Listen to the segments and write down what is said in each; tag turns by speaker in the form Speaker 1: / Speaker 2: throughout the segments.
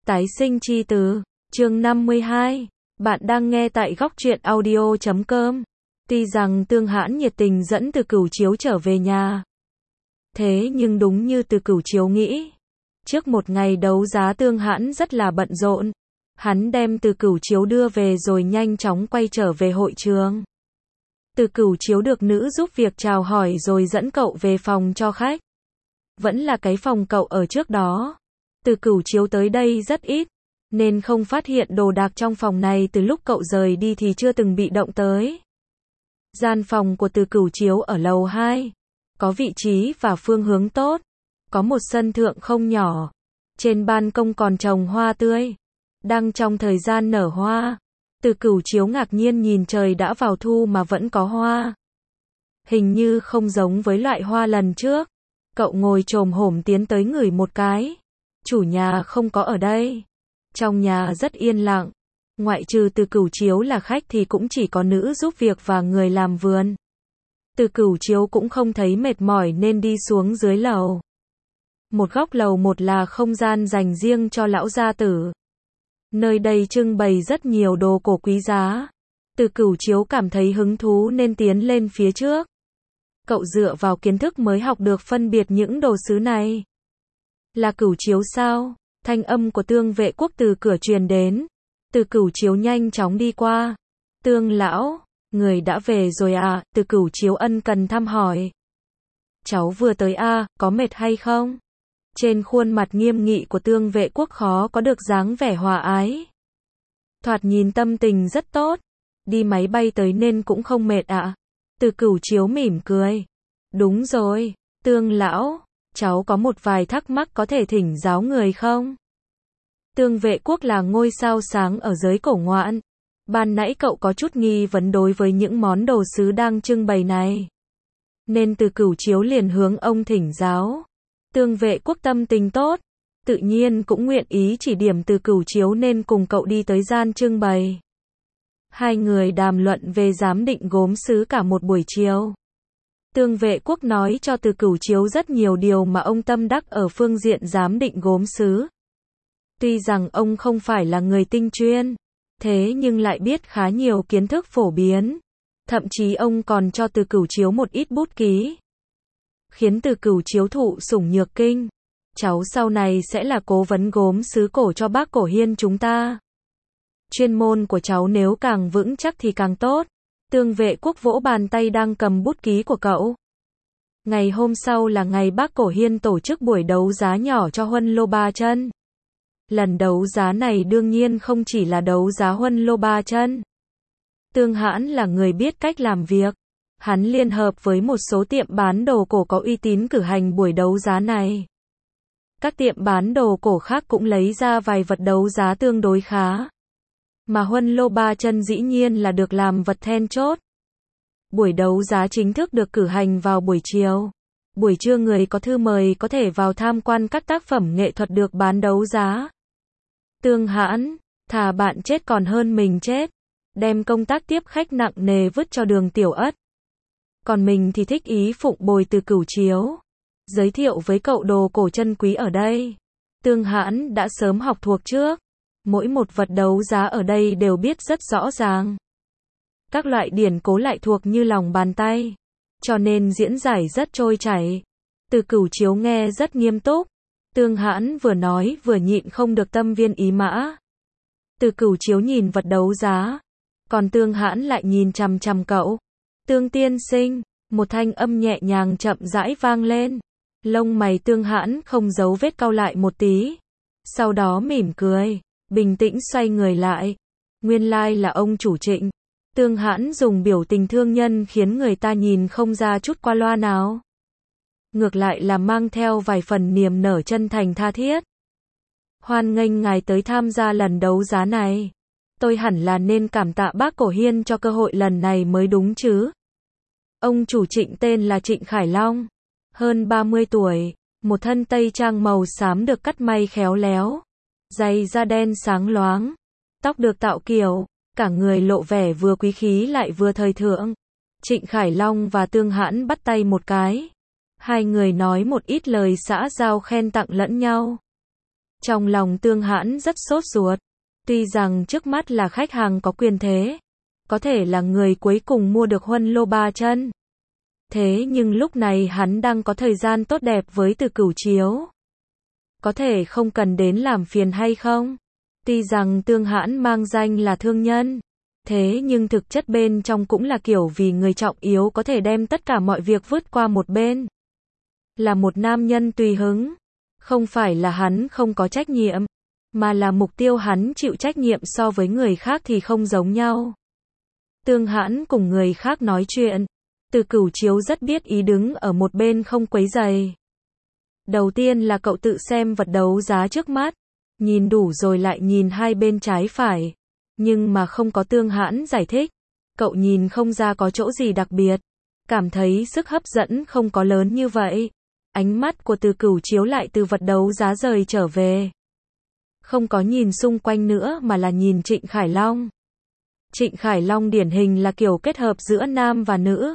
Speaker 1: Tái sinh chi từ, chương 52. Bạn đang nghe tại góc truyện audio.com. Tuy rằng Tương Hãn nhiệt tình dẫn Từ Cửu Chiếu trở về nhà. Thế nhưng đúng như Từ Cửu Chiếu nghĩ. Trước một ngày đấu giá Tương Hãn rất là bận rộn. Hắn đem Từ Cửu Chiếu đưa về rồi nhanh chóng quay trở về hội trường. Từ Cửu Chiếu được nữ giúp việc chào hỏi rồi dẫn cậu về phòng cho khách. Vẫn là cái phòng cậu ở trước đó. Từ Cửu Chiếu tới đây rất ít, nên không phát hiện đồ đạc trong phòng này từ lúc cậu rời đi thì chưa từng bị động tới. Gian phòng của Từ Cửu Chiếu ở lầu 2, có vị trí và phương hướng tốt, có một sân thượng không nhỏ, trên ban công còn trồng hoa tươi, đang trong thời gian nở hoa. Từ Cửu Chiếu ngạc nhiên nhìn trời đã vào thu mà vẫn có hoa. Hình như không giống với loại hoa lần trước. Cậu ngồi chồm hổm tiến tới ngửi một cái. Chủ nhà không có ở đây. Trong nhà rất yên lặng. Ngoại trừ Từ Cửu Chiếu là khách thì cũng chỉ có nữ giúp việc và người làm vườn. Từ Cửu Chiếu cũng không thấy mệt mỏi nên đi xuống dưới lầu. Một góc lầu một là không gian dành riêng cho lão gia tử. Nơi đây trưng bày rất nhiều đồ cổ quý giá. Từ Cửu Chiếu cảm thấy hứng thú nên tiến lên phía trước. Cậu dựa vào kiến thức mới học được phân biệt những đồ sứ này. Là Cửu Chiếu sao? Thanh âm của Tương Vệ Quốc từ cửa truyền đến. Từ Cửu Chiếu nhanh chóng đi qua. Tương lão, người đã về rồi à? Từ Cửu Chiếu ân cần thăm hỏi. Cháu vừa tới à, có mệt hay không? Trên khuôn mặt nghiêm nghị của Tương Vệ Quốc khó có được dáng vẻ hòa ái. Thoạt nhìn tâm tình rất tốt. Đi máy bay tới nên cũng không mệt ạ. Từ Cửu Chiếu mỉm cười. Đúng rồi, Tương lão, cháu có một vài thắc mắc có thể thỉnh giáo người không? Tương Vệ Quốc là ngôi sao sáng ở giới cổ ngoạn. Ban nãy cậu có chút nghi vấn đối với những món đồ sứ đang trưng bày này. Nên Từ Cửu Chiếu liền hướng ông thỉnh giáo. Tương Vệ Quốc tâm tình tốt, tự nhiên cũng nguyện ý chỉ điểm Từ Cửu Chiếu nên cùng cậu đi tới gian trưng bày. Hai người đàm luận về giám định gốm sứ cả một buổi chiều. Tương Vệ Quốc nói cho Từ Cửu Chiếu rất nhiều điều mà ông tâm đắc ở phương diện giám định gốm sứ. Tuy rằng ông không phải là người tinh chuyên, thế nhưng lại biết khá nhiều kiến thức phổ biến. Thậm chí ông còn cho Từ Cửu Chiếu một ít bút ký. Khiến Từ Cửu Chiếu thụ sủng nhược kinh. Cháu sau này sẽ là cố vấn gốm sứ cổ cho bác Cổ Hiên chúng ta. Chuyên môn của cháu nếu càng vững chắc thì càng tốt. Tương Vệ Quốc vỗ bàn tay đang cầm bút ký của cậu. Ngày hôm sau là ngày bác Cổ Hiên tổ chức buổi đấu giá nhỏ cho Huân Lô Ba Chân. Lần đấu giá này đương nhiên không chỉ là đấu giá Huân Lô Ba Chân. Tương Hãn là người biết cách làm việc. Hắn liên hợp với một số tiệm bán đồ cổ có uy tín cử hành buổi đấu giá này. Các tiệm bán đồ cổ khác cũng lấy ra vài vật đấu giá tương đối khá. Mà Huân Lô Ba Chân dĩ nhiên là được làm vật then chốt. Buổi đấu giá chính thức được cử hành vào buổi chiều. Buổi trưa người có thư mời có thể vào tham quan các tác phẩm nghệ thuật được bán đấu giá. Tương Hãn, thà bạn chết còn hơn mình chết. Đem công tác tiếp khách nặng nề vứt cho Đường Tiểu Ất. Còn mình thì thích ý phụng bồi Từ Cửu Chiếu. Giới thiệu với cậu đồ cổ chân quý ở đây. Tương Hãn đã sớm học thuộc trước. Mỗi một vật đấu giá ở đây đều biết rất rõ ràng. Các loại điển cố lại thuộc như lòng bàn tay. Cho nên diễn giải rất trôi chảy. Từ Cửu Chiếu nghe rất nghiêm túc. Tương Hãn vừa nói vừa nhịn không được tâm viên ý mã. Từ Cửu Chiếu nhìn vật đấu giá. Còn Tương Hãn lại nhìn chằm chằm cậu. Tương tiên sinh, một thanh âm nhẹ nhàng chậm rãi vang lên. Lông mày Tương Hãn không giấu vết cau lại một tí. Sau đó mỉm cười, bình tĩnh xoay người lại. Nguyên lai là ông chủ Trịnh. Tương Hãn dùng biểu tình thương nhân khiến người ta nhìn không ra chút qua loa nào. Ngược lại là mang theo vài phần niềm nở chân thành tha thiết. Hoan nghênh ngài tới tham gia lần đấu giá này. Tôi hẳn là nên cảm tạ bác Cổ Hiên cho cơ hội lần này mới đúng chứ. Ông chủ Trịnh tên là Trịnh Khải Long. Hơn 30 tuổi, một thân tây trang màu xám được cắt may khéo léo. Giày da đen sáng loáng. Tóc được tạo kiểu, cả người lộ vẻ vừa quý khí lại vừa thời thượng. Trịnh Khải Long và Tương Hãn bắt tay một cái. Hai người nói một ít lời xã giao khen tặng lẫn nhau. Trong lòng Tương Hãn rất sốt ruột. Tuy rằng trước mắt là khách hàng có quyền thế, có thể là người cuối cùng mua được huân lô 3 chân. Thế nhưng lúc này hắn đang có thời gian tốt đẹp với Từ Cửu Chiếu. Có thể không cần đến làm phiền hay không? Tuy rằng Tương Hãn mang danh là thương nhân, thế nhưng thực chất bên trong cũng là kiểu vì người trọng yếu có thể đem tất cả mọi việc vứt qua một bên. Là một nam nhân tùy hứng. Không phải là hắn không có trách nhiệm, mà là mục tiêu hắn chịu trách nhiệm so với người khác thì không giống nhau. Tương Hãn cùng người khác nói chuyện, Từ Cửu Chiếu rất biết ý đứng ở một bên không quấy rầy. Đầu tiên là cậu tự xem vật đấu giá trước mắt, nhìn đủ rồi lại nhìn hai bên trái phải, nhưng mà không có Tương Hãn giải thích, cậu nhìn không ra có chỗ gì đặc biệt, cảm thấy sức hấp dẫn không có lớn như vậy. Ánh mắt của Từ Cửu Chiếu lại từ vật đấu giá rời trở về. Không có nhìn xung quanh nữa mà là nhìn Trịnh Khải Long. Trịnh Khải Long điển hình là kiểu kết hợp giữa nam và nữ.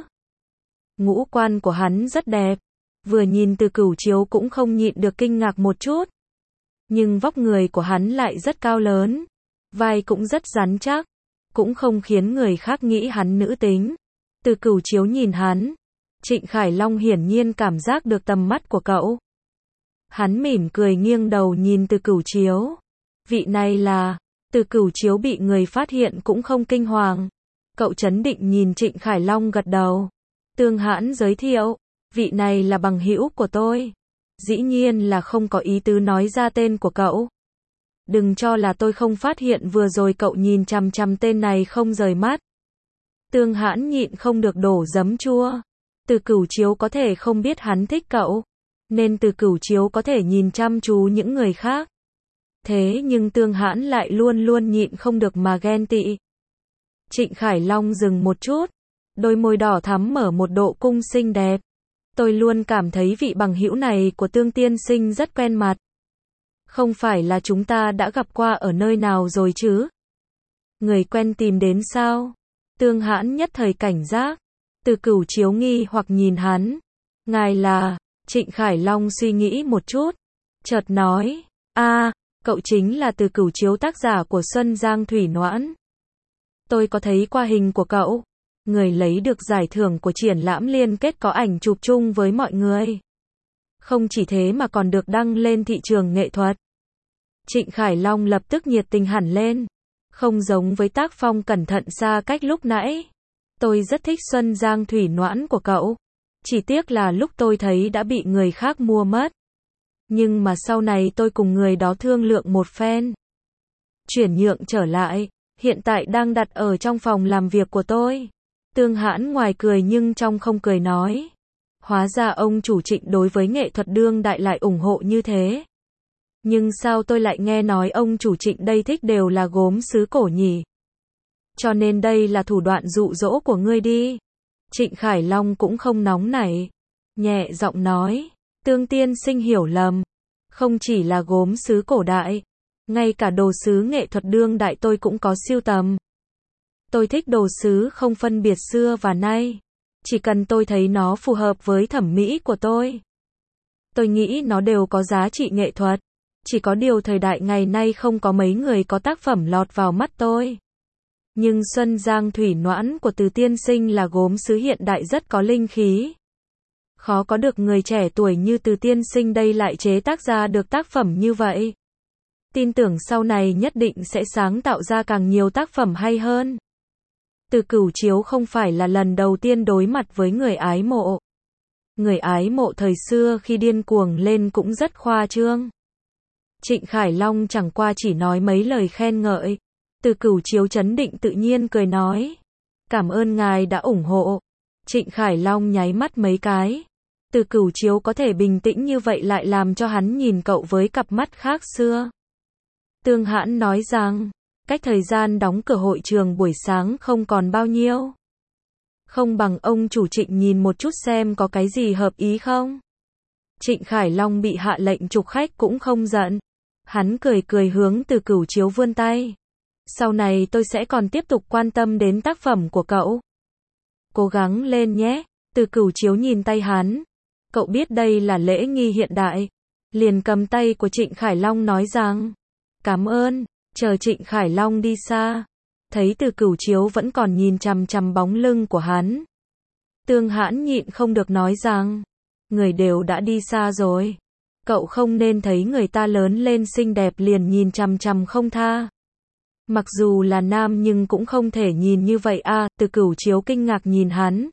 Speaker 1: Ngũ quan của hắn rất đẹp. Vừa nhìn Từ Cửu Chiếu cũng không nhịn được kinh ngạc một chút. Nhưng vóc người của hắn lại rất cao lớn. Vai cũng rất rắn chắc. Cũng không khiến người khác nghĩ hắn nữ tính. Từ Cửu Chiếu nhìn hắn. Trịnh Khải Long hiển nhiên cảm giác được tầm mắt của cậu. Hắn mỉm cười nghiêng đầu nhìn Từ Cửu Chiếu. Vị này là... Từ Cửu Chiếu bị người phát hiện cũng không kinh hoàng. Cậu trấn định nhìn Trịnh Khải Long gật đầu. Tương Hãn giới thiệu. Vị này là bằng hữu của tôi. Dĩ nhiên là không có ý tứ nói ra tên của cậu. Đừng cho là tôi không phát hiện vừa rồi cậu nhìn chằm chằm tên này không rời mắt. Tương Hãn nhịn không được đổ giấm chua. Từ Cửu Chiếu có thể không biết hắn thích cậu, nên Từ Cửu Chiếu có thể nhìn chăm chú những người khác. Thế nhưng Tương Hãn lại luôn luôn nhịn không được mà ghen tị. Trịnh Khải Long dừng một chút, đôi môi đỏ thắm mở một độ cung xinh đẹp. Tôi luôn cảm thấy vị bằng hữu này của Tương tiên sinh rất quen mặt. Không phải là chúng ta đã gặp qua ở nơi nào rồi chứ? Người quen tìm đến sao? Tương Hãn nhất thời cảnh giác. Từ Cửu Chiếu nghi hoặc nhìn hắn. Ngài là... Trịnh Khải Long suy nghĩ một chút. Chợt nói. Cậu chính là Từ Cửu Chiếu tác giả của Xuân Giang Thủy Noãn. Tôi có thấy qua hình của cậu. Người lấy được giải thưởng của triển lãm liên kết có ảnh chụp chung với mọi người. Không chỉ thế mà còn được đăng lên thị trường nghệ thuật. Trịnh Khải Long lập tức nhiệt tình hẳn lên. Không giống với tác phong cẩn thận xa cách lúc nãy. Tôi rất thích Xuân Giang Thủy Noãn của cậu. Chỉ tiếc là lúc tôi thấy đã bị người khác mua mất. Nhưng mà sau này tôi cùng người đó thương lượng một phen. Chuyển nhượng trở lại, hiện tại đang đặt ở trong phòng làm việc của tôi. Tương Hãn ngoài cười nhưng trong không cười nói. Hóa ra ông chủ Trịnh đối với nghệ thuật đương đại lại ủng hộ như thế. Nhưng sao tôi lại nghe nói ông chủ Trịnh đây thích đều là gốm sứ cổ nhỉ? Cho nên đây là thủ đoạn dụ dỗ của ngươi đi. Trịnh Khải Long cũng không nóng nảy. Nhẹ giọng nói. Tương tiên sinh hiểu lầm. Không chỉ là gốm sứ cổ đại. Ngay cả đồ sứ nghệ thuật đương đại tôi cũng có sưu tầm. Tôi thích đồ sứ không phân biệt xưa và nay. Chỉ cần tôi thấy nó phù hợp với thẩm mỹ của tôi. Tôi nghĩ nó đều có giá trị nghệ thuật. Chỉ có điều thời đại ngày nay không có mấy người có tác phẩm lọt vào mắt tôi. Nhưng Xuân Giang Thủy Noãn của Từ tiên sinh là gốm sứ hiện đại rất có linh khí. Khó có được người trẻ tuổi như Từ tiên sinh đây lại chế tác ra được tác phẩm như vậy. Tin tưởng sau này nhất định sẽ sáng tạo ra càng nhiều tác phẩm hay hơn. Từ Cửu Chiếu không phải là lần đầu tiên đối mặt với người ái mộ. Người ái mộ thời xưa khi điên cuồng lên cũng rất khoa trương. Trịnh Khải Long chẳng qua chỉ nói mấy lời khen ngợi. Từ Cửu Chiếu trấn định tự nhiên cười nói. Cảm ơn ngài đã ủng hộ. Trịnh Khải Long nháy mắt mấy cái. Từ Cửu Chiếu có thể bình tĩnh như vậy lại làm cho hắn nhìn cậu với cặp mắt khác xưa. Tương Hãn nói rằng, cách thời gian đóng cửa hội trường buổi sáng không còn bao nhiêu. Không bằng ông chủ Trịnh nhìn một chút xem có cái gì hợp ý không. Trịnh Khải Long bị hạ lệnh trục khách cũng không giận. Hắn cười cười hướng Từ Cửu Chiếu vươn tay. Sau này tôi sẽ còn tiếp tục quan tâm đến tác phẩm của cậu. Cố gắng lên nhé. Từ Cửu Chiếu nhìn tay hắn. Cậu biết đây là lễ nghi hiện đại. liền cầm tay của Trịnh Khải Long nói rằng, cảm ơn, chờ Trịnh Khải Long đi xa. Thấy Từ Cửu Chiếu vẫn còn nhìn chằm chằm bóng lưng của hắn. Tương Hãn nhịn không được nói rằng, người đều đã đi xa rồi. Cậu không nên thấy người ta lớn lên xinh đẹp liền nhìn chằm chằm không tha. Mặc dù là nam nhưng cũng không thể nhìn như vậy à, Từ Cửu Chiếu kinh ngạc nhìn hắn.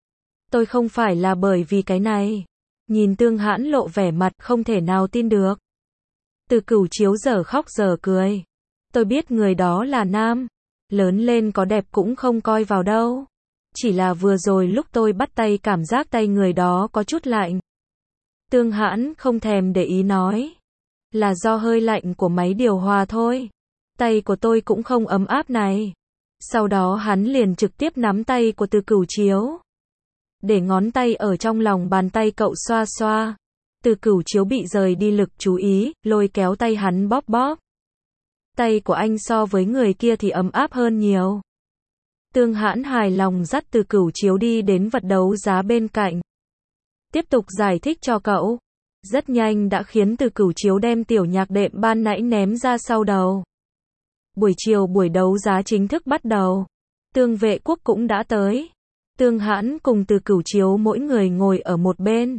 Speaker 1: Tôi không phải là bởi vì cái này. Nhìn Tương Hãn lộ vẻ mặt không thể nào tin được. Từ Cửu Chiếu giờ khóc giờ cười. Tôi biết người đó là nam. Lớn lên có đẹp cũng không coi vào đâu. Chỉ là vừa rồi lúc tôi bắt tay cảm giác tay người đó có chút lạnh. Tương Hãn không thèm để ý nói. Là do hơi lạnh của máy điều hòa thôi. Tay của tôi cũng không ấm áp này. Sau đó hắn liền trực tiếp nắm tay của Từ Cửu Chiếu. Để ngón tay ở trong lòng bàn tay cậu xoa xoa. Từ Cửu Chiếu bị rời đi lực chú ý, lôi kéo tay hắn bóp bóp. Tay của anh so với người kia thì ấm áp hơn nhiều. Tương Hãn hài lòng dắt Từ Cửu Chiếu đi đến vật đấu giá bên cạnh. Tiếp tục giải thích cho cậu. Rất nhanh đã khiến Từ Cửu Chiếu đem tiểu nhạc đệm ban nãy ném ra sau đầu. Buổi chiều buổi đấu giá chính thức bắt đầu. Tương Vệ Quốc cũng đã tới. Tương Hãn cùng Từ Cửu Chiếu mỗi người ngồi ở một bên.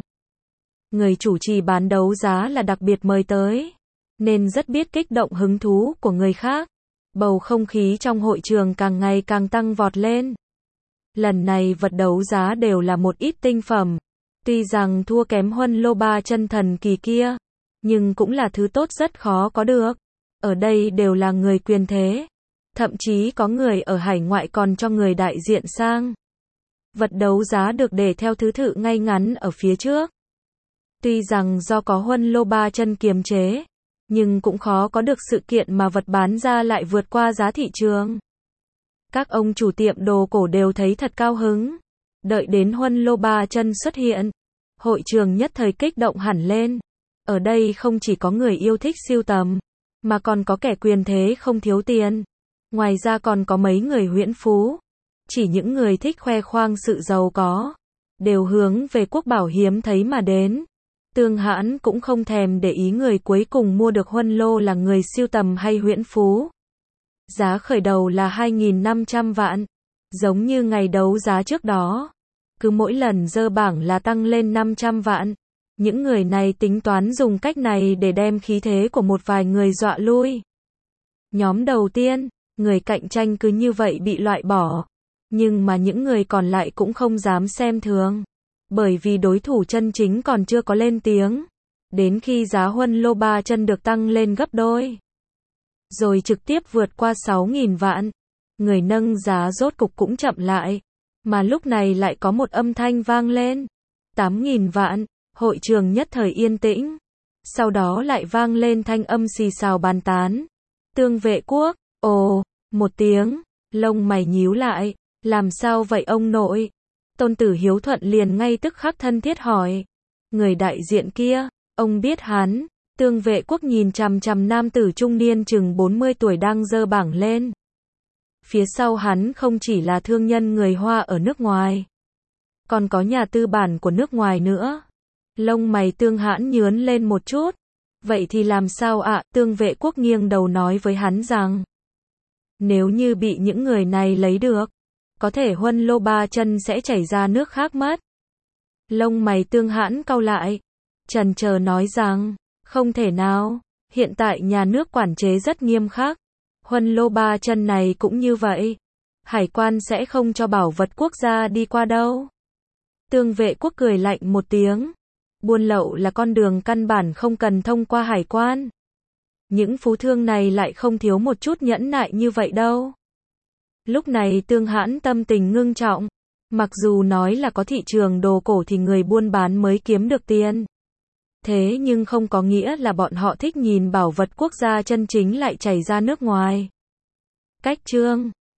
Speaker 1: Người chủ trì bán đấu giá là đặc biệt mời tới, nên rất biết kích động hứng thú của người khác. Bầu không khí trong hội trường càng ngày càng tăng vọt lên. Lần này vật đấu giá đều là một ít tinh phẩm. Tuy rằng thua kém Huân Lô Ba Chân thần kỳ kia, nhưng cũng là thứ tốt rất khó có được. Ở đây đều là người quyền thế. Thậm chí có người ở hải ngoại còn cho người đại diện sang. Vật đấu giá được để theo thứ tự ngay ngắn ở phía trước. Tuy rằng do có Huân Lô Ba Chân kiềm chế, nhưng cũng khó có được sự kiện mà vật bán ra lại vượt qua giá thị trường. Các ông chủ tiệm đồ cổ đều thấy thật cao hứng. Đợi đến Huân Lô Ba Chân xuất hiện, hội trường nhất thời kích động hẳn lên. Ở đây không chỉ có người yêu thích sưu tầm, mà còn có kẻ quyền thế không thiếu tiền. Ngoài ra còn có mấy người huyễn phú. Chỉ những người thích khoe khoang sự giàu có, đều hướng về quốc bảo hiếm thấy mà đến. Tương Hãn cũng không thèm để ý người cuối cùng mua được Huân Lô là người sưu tầm hay huyễn phú. Giá khởi đầu là 2.500 vạn. Giống như ngày đấu giá trước đó. Cứ mỗi lần dơ bảng là tăng lên 500 vạn. Những người này tính toán dùng cách này để đem khí thế của một vài người dọa lui. Nhóm đầu tiên, người cạnh tranh cứ như vậy bị loại bỏ. Nhưng mà những người còn lại cũng không dám xem thường. Bởi vì đối thủ chân chính còn chưa có lên tiếng. Đến khi giá Huân Lô Ba Chân được tăng lên gấp đôi, rồi trực tiếp vượt qua 6.000 vạn. Người nâng giá rốt cục cũng chậm lại. Mà lúc này lại có một âm thanh vang lên. 8.000 vạn. Hội trường nhất thời yên tĩnh. Sau đó lại vang lên thanh âm xì xào bàn tán. Tương Vệ Quốc. Ồ, một tiếng. Lông mày nhíu lại. Làm sao vậy ông nội? Tôn Tử Hiếu Thuận liền ngay tức khắc thân thiết hỏi. Người đại diện kia, ông biết hắn? Tương Vệ Quốc nhìn chằm chằm nam tử trung niên chừng 40 tuổi đang giơ bảng lên. Phía sau hắn không chỉ là thương nhân người Hoa ở nước ngoài, còn có nhà tư bản của nước ngoài nữa. Lông mày Tương Hãn nhướng lên một chút. Vậy thì làm sao ạ? Tương Vệ Quốc nghiêng đầu nói với hắn rằng, nếu như bị những người này lấy được, có thể Huân Lô Ba Chân sẽ chảy ra nước khác mất. Lông mày Tương Hãn cau lại, chần chờ nói rằng, không thể nào, hiện tại nhà nước quản chế rất nghiêm khắc. Huân Lô Ba Chân này cũng như vậy. Hải quan sẽ không cho bảo vật quốc gia đi qua đâu. Tương Vệ Quốc cười lạnh một tiếng. Buôn lậu là con đường căn bản không cần thông qua hải quan. Những phú thương này lại không thiếu một chút nhẫn nại như vậy đâu. Lúc này Tương Hãn tâm tình ngưng trọng. Mặc dù nói là có thị trường đồ cổ thì người buôn bán mới kiếm được tiền. Thế nhưng không có nghĩa là bọn họ thích nhìn bảo vật quốc gia chân chính lại chảy ra nước ngoài. Cách chương